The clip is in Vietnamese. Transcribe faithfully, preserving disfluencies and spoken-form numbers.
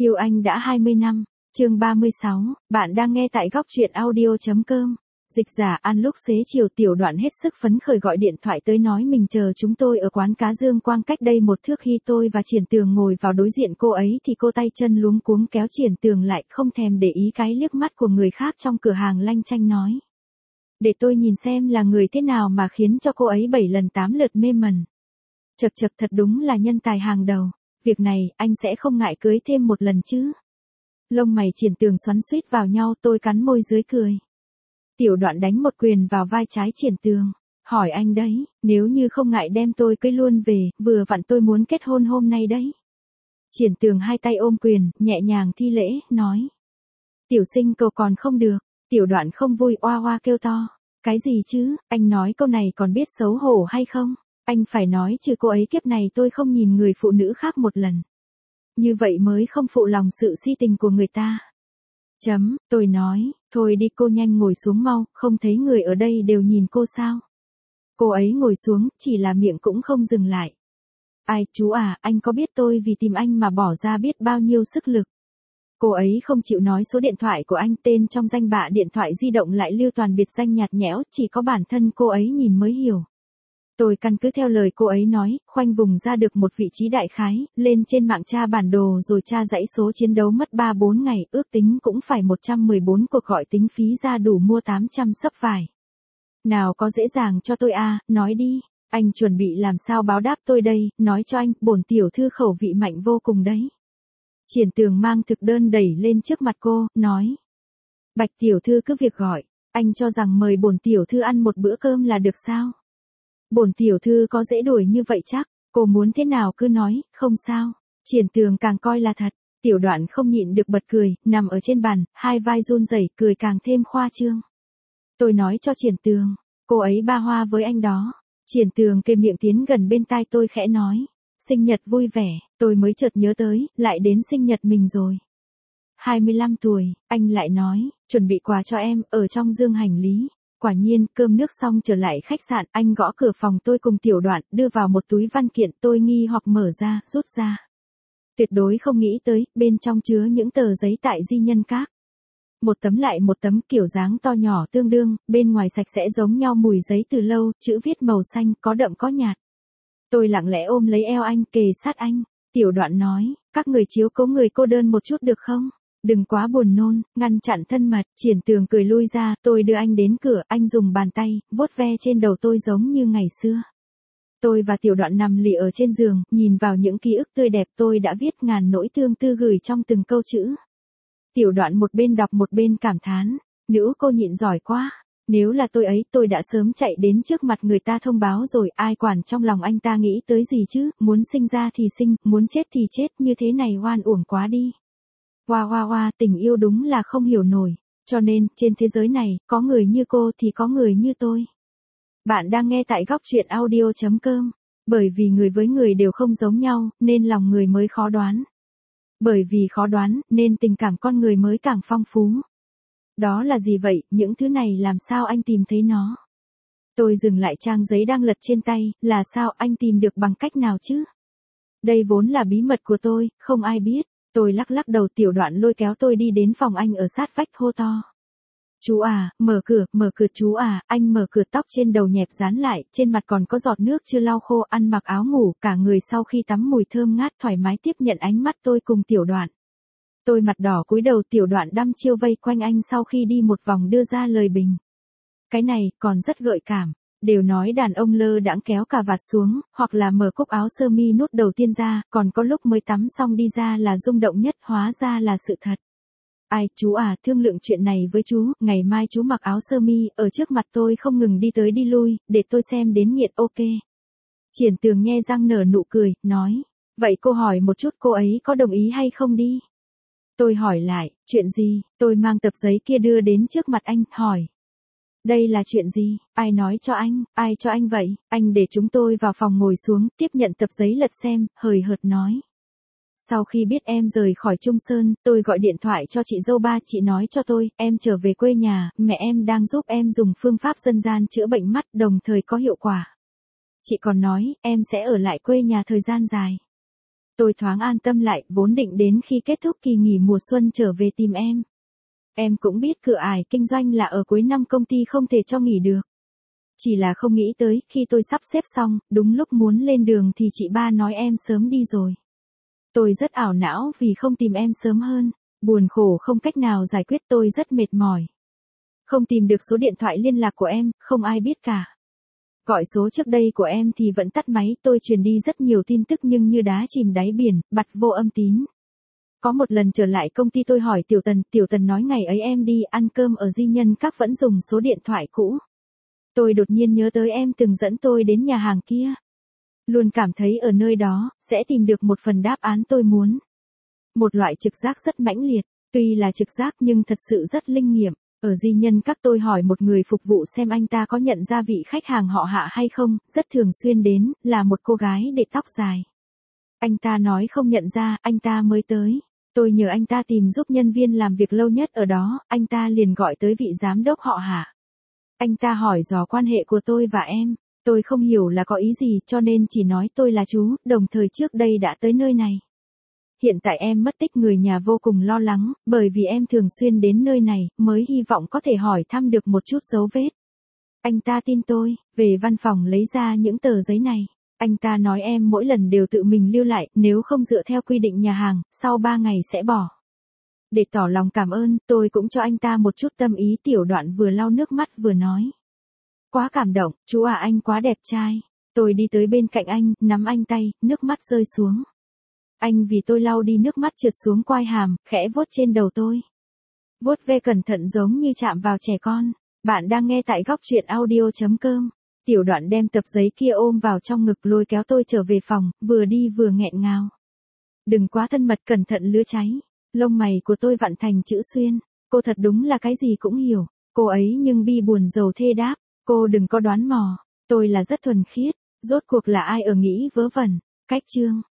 Yêu anh đã hai mươi năm, chương ba mươi sáu, bạn đang nghe tại góc truyện audio.com. Dịch giả An lúc xế chiều Tiểu Đoạn hết sức phấn khởi gọi điện thoại tới nói mình chờ chúng tôi ở quán cá Dương Quang cách đây một thước. Khi tôi và Triển Tường ngồi vào đối diện cô ấy thì cô tay chân luống cuống kéo Triển Tường lại, không thèm để ý cái liếc mắt của người khác trong cửa hàng lanh chanh nói. Để tôi nhìn xem là người thế nào mà khiến cho cô ấy bảy lần tám lượt mê mẩn. Chật chật, thật đúng là nhân tài hàng đầu. Việc này, anh sẽ không ngại cưới thêm một lần chứ? Lông mày Triển Tường xoắn xuýt vào nhau, tôi cắn môi dưới cười. Tiểu Đoạn đánh một quyền vào vai trái Triển Tường. Hỏi anh đấy, nếu như không ngại đem tôi cưới luôn về, vừa vặn tôi muốn kết hôn hôm nay đấy. Triển Tường hai tay ôm quyền, nhẹ nhàng thi lễ, nói. Tiểu sinh cầu còn không được. Tiểu Đoạn không vui oa oa kêu to. Cái gì chứ, anh nói câu này còn biết xấu hổ hay không? Anh phải nói trừ cô ấy kiếp này tôi không nhìn người phụ nữ khác một lần. Như vậy mới không phụ lòng sự si tình của người ta. Chấm, tôi nói, thôi đi cô nhanh ngồi xuống mau, không thấy người ở đây đều nhìn cô sao. Cô ấy ngồi xuống, chỉ là miệng cũng không dừng lại. Ai, chú à, anh có biết tôi vì tìm anh mà bỏ ra biết bao nhiêu sức lực. Cô ấy không chịu nói số điện thoại của anh, tên trong danh bạ điện thoại di động lại lưu toàn biệt danh nhạt nhẽo, chỉ có bản thân cô ấy nhìn mới hiểu. Tôi căn cứ theo lời cô ấy nói, khoanh vùng ra được một vị trí đại khái, lên trên mạng tra bản đồ rồi tra dãy số chiến đấu mất ba bốn ngày, ước tính cũng phải một trăm mười bốn cuộc gọi tính phí ra đủ mua tám trăm xấp vải. Nào có dễ dàng cho tôi à, nói đi, anh chuẩn bị làm sao báo đáp tôi đây, nói cho anh, bổn tiểu thư khẩu vị mạnh vô cùng đấy. Triển Tường mang thực đơn đẩy lên trước mặt cô, nói. Bạch tiểu thư cứ việc gọi, anh cho rằng mời bổn tiểu thư ăn một bữa cơm là được sao? Bổn tiểu thư có dễ đuổi như vậy chắc, cô muốn thế nào cứ nói, không sao. Triển Tường càng coi là thật, Tiểu Đoạn không nhịn được bật cười, nằm ở trên bàn, hai vai run rẩy, cười càng thêm khoa trương. Tôi nói cho Triển Tường, cô ấy ba hoa với anh đó. Triển Tường kề miệng tiến gần bên tai tôi khẽ nói, sinh nhật vui vẻ, tôi mới chợt nhớ tới, lại đến sinh nhật mình rồi. hai mươi lăm tuổi, anh lại nói, chuẩn bị quà cho em, ở trong dương hành lý. Quả nhiên, cơm nước xong trở lại khách sạn, anh gõ cửa phòng tôi cùng Tiểu Đoạn, đưa vào một túi văn kiện, tôi nghi hoặc mở ra, rút ra. Tuyệt đối không nghĩ tới, bên trong chứa những tờ giấy tại di nhân các. Một tấm lại một tấm, kiểu dáng to nhỏ tương đương, bên ngoài sạch sẽ giống nhau, mùi giấy từ lâu, chữ viết màu xanh, có đậm có nhạt. Tôi lặng lẽ ôm lấy eo anh, kề sát anh. Tiểu Đoạn nói, các người chiếu cố người cô đơn một chút được không? Đừng quá buồn nôn, ngăn chặn thân mật. Triển Tường cười lui ra, tôi đưa anh đến cửa, anh dùng bàn tay, vuốt ve trên đầu tôi giống như ngày xưa. Tôi và Tiểu Đoạn nằm lì ở trên giường, nhìn vào những ký ức tươi đẹp tôi đã viết ngàn nỗi thương tư gửi trong từng câu chữ. Tiểu Đoạn một bên đọc một bên cảm thán, nữ cô nhịn giỏi quá. Nếu là tôi ấy, tôi đã sớm chạy đến trước mặt người ta thông báo rồi, ai quản trong lòng anh ta nghĩ tới gì chứ, muốn sinh ra thì sinh, muốn chết thì chết, như thế này oan uổng quá đi. Hoa hoa hoa, tình yêu đúng là không hiểu nổi, cho nên, trên thế giới này, có người như cô thì có người như tôi. Bạn đang nghe tại góc truyện audio.com, bởi vì người với người đều không giống nhau, nên lòng người mới khó đoán. Bởi vì khó đoán, nên tình cảm con người mới càng phong phú. Đó là gì vậy, những thứ này làm sao anh tìm thấy nó? Tôi dừng lại trang giấy đang lật trên tay, là sao anh tìm được bằng cách nào chứ? Đây vốn là bí mật của tôi, không ai biết. Tôi lắc lắc đầu. Tiểu Đoạn lôi kéo tôi đi đến phòng anh ở sát vách hô to. Chú à, mở cửa, mở cửa chú à, anh mở cửa. Tóc trên đầu nhẹp dán lại, trên mặt còn có giọt nước chưa lau khô, ăn mặc áo ngủ, cả người sau khi tắm mùi thơm ngát thoải mái tiếp nhận ánh mắt tôi cùng Tiểu Đoạn. Tôi mặt đỏ cúi đầu. Tiểu Đoạn đăm chiêu vây quanh anh sau khi đi một vòng đưa ra lời bình. Cái này, còn rất gợi cảm. Đều nói đàn ông lơ đãng kéo cà vạt xuống, hoặc là mở cúc áo sơ mi nút đầu tiên ra, còn có lúc mới tắm xong đi ra là rung động nhất, hóa ra là sự thật. Ai, chú à, thương lượng chuyện này với chú, ngày mai chú mặc áo sơ mi, ở trước mặt tôi không ngừng đi tới đi lui, để tôi xem đến nghiện. Ok. Triển Tường nhe răng nở nụ cười, nói, vậy cô hỏi một chút cô ấy có đồng ý hay không đi. Tôi hỏi lại, chuyện gì? Tôi mang tập giấy kia đưa đến trước mặt anh, hỏi. Đây là chuyện gì, ai nói cho anh, ai cho anh vậy? Anh để chúng tôi vào phòng ngồi xuống, tiếp nhận tập giấy lật xem, hời hợt nói. Sau khi biết em rời khỏi Trung Sơn, tôi gọi điện thoại cho chị dâu ba, chị nói cho tôi, em trở về quê nhà, mẹ em đang giúp em dùng phương pháp dân gian chữa bệnh mắt, đồng thời có hiệu quả. Chị còn nói, em sẽ ở lại quê nhà thời gian dài. Tôi thoáng an tâm lại, vốn định đến khi kết thúc kỳ nghỉ mùa xuân trở về tìm em. Em cũng biết cửa ải kinh doanh là ở cuối năm công ty không thể cho nghỉ được. Chỉ là không nghĩ tới, khi tôi sắp xếp xong, đúng lúc muốn lên đường thì chị ba nói em sớm đi rồi. Tôi rất ảo não vì không tìm em sớm hơn, buồn khổ không cách nào giải quyết, tôi rất mệt mỏi. Không tìm được số điện thoại liên lạc của em, không ai biết cả. Gọi số trước đây của em thì vẫn tắt máy, tôi truyền đi rất nhiều tin tức nhưng như đá chìm đáy biển, bặt vô âm tín. Có một lần trở lại công ty tôi hỏi Tiểu Tần, Tiểu Tần nói ngày ấy em đi ăn cơm ở Di Nhân Các vẫn dùng số điện thoại cũ. Tôi đột nhiên nhớ tới em từng dẫn tôi đến nhà hàng kia. Luôn cảm thấy ở nơi đó, sẽ tìm được một phần đáp án tôi muốn. Một loại trực giác rất mãnh liệt, tuy là trực giác nhưng thật sự rất linh nghiệm. Ở Di Nhân Các tôi hỏi một người phục vụ xem anh ta có nhận ra vị khách hàng họ Hạ hay không, rất thường xuyên đến, là một cô gái để tóc dài. Anh ta nói không nhận ra, anh ta mới tới. Tôi nhờ anh ta tìm giúp nhân viên làm việc lâu nhất ở đó, anh ta liền gọi tới vị giám đốc họ Hạ. Anh ta hỏi dò quan hệ của tôi và em, tôi không hiểu là có ý gì cho nên chỉ nói tôi là chú, đồng thời trước đây đã tới nơi này. Hiện tại em mất tích, người nhà vô cùng lo lắng, bởi vì em thường xuyên đến nơi này, mới hy vọng có thể hỏi thăm được một chút dấu vết. Anh ta tin tôi, về văn phòng lấy ra những tờ giấy này. Anh ta nói em mỗi lần đều tự mình lưu lại, nếu không dựa theo quy định nhà hàng, sau ba ngày sẽ bỏ. Để tỏ lòng cảm ơn, tôi cũng cho anh ta một chút tâm ý. Tiểu Đoạn vừa lau nước mắt vừa nói. Quá cảm động, chú à, anh quá đẹp trai. Tôi đi tới bên cạnh anh, nắm anh tay, nước mắt rơi xuống. Anh vì tôi lau đi nước mắt trượt xuống quai hàm, khẽ vuốt trên đầu tôi. Vuốt ve cẩn thận giống như chạm vào trẻ con. Bạn đang nghe tại góc truyện audio chấm com. Tiểu Đoạn đem tập giấy kia ôm vào trong ngực, lôi kéo tôi trở về phòng, vừa đi vừa nghẹn ngào. Đừng quá thân mật, cẩn thận lửa cháy. Lông mày của tôi vặn thành chữ xuyên. Cô thật đúng là cái gì cũng hiểu. Cô ấy nhưng bi buồn rầu thê đáp. Cô đừng có đoán mò. Tôi là rất thuần khiết. Rốt cuộc là ai ở nghĩ vớ vẩn. Cách chương.